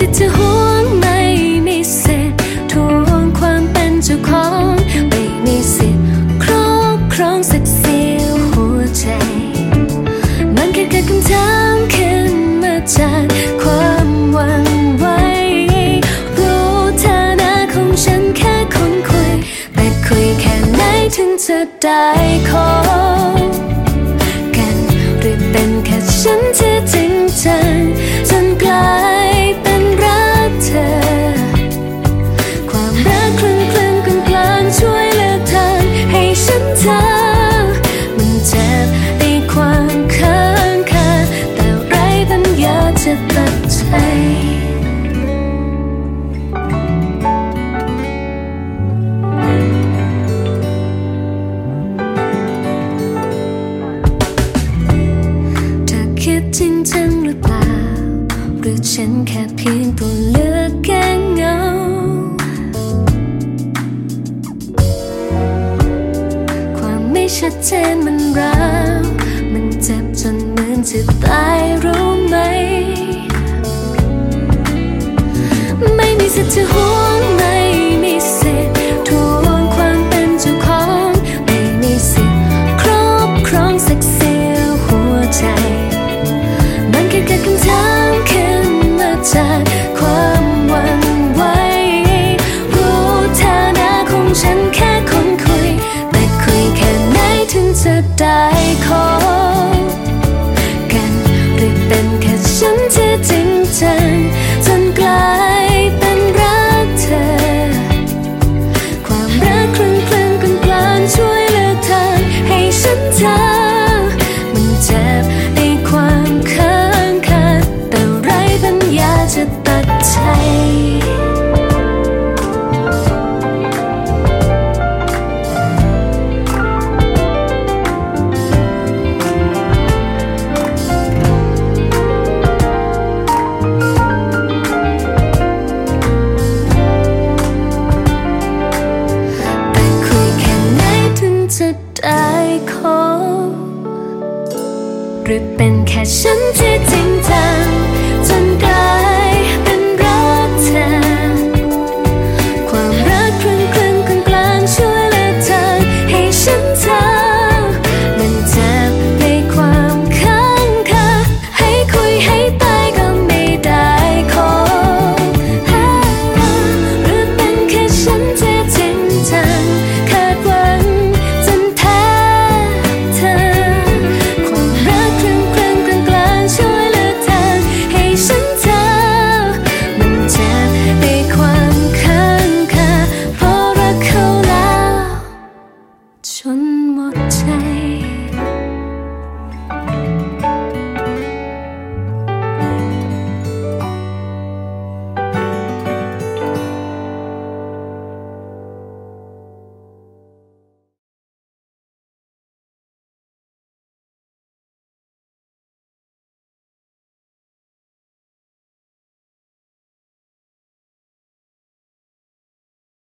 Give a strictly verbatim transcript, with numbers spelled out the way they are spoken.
สิทธิ์จะหวงไม่มีสิทธิ์ทวงความเป็นเจ้าของไม่มีสิทธิ์ครอบครองสักเสี้ยวหัวใจมันแค่เกิดคำถามขึ้นมาจากความหวั่นไหวรู้ฐานะของฉันแค่คนคุยแต่คุยแค่ไหนถึงจะได้ขอกันหรือเป็นแค่ฉันที่จริงจังจนกลายเป็นรักเธอความรักคลึงคลึงกลางกลางช่วยเลือกทางให้ฉันเธอมันเจ็บในความค้างคาแต่ไร้ปัญญาจะตัดใจคิดจริงจังหรือเปล่าหรือฉันแค่เพียงตัวเลือกแก้เงาความไม่ชัดเจนมันร้าวมันเจ็บจนเหมือนจะตายรู้ไหมไม่มีสิทธิ์จะหวงไม่มีสิทธิ์ทวงความเป็นเจ้าของไม่มีสิทธิ์ครอบครองสักเสี้ยวหัวใจมันแค่เกิดคำถามขึ้นมาจากความหวั่นไหวรู้ฐานะของฉันแค่คนคุยแต่คุยแค่ไหนถึงจะได้ขอกันหรือเป็นแค่ฉันที่จริงจังจนกลายเป็นรักเธอความรักคลึงคลึงกลางกลางช่วยเลือกทางให้ฉันเธอมันเจ็บในความค้างคาแต่ไร้ปัญญาจะตัดใจแต่คุยแค่ไหนถึงจะได้ขอหรือเป็นแค่ฉันที่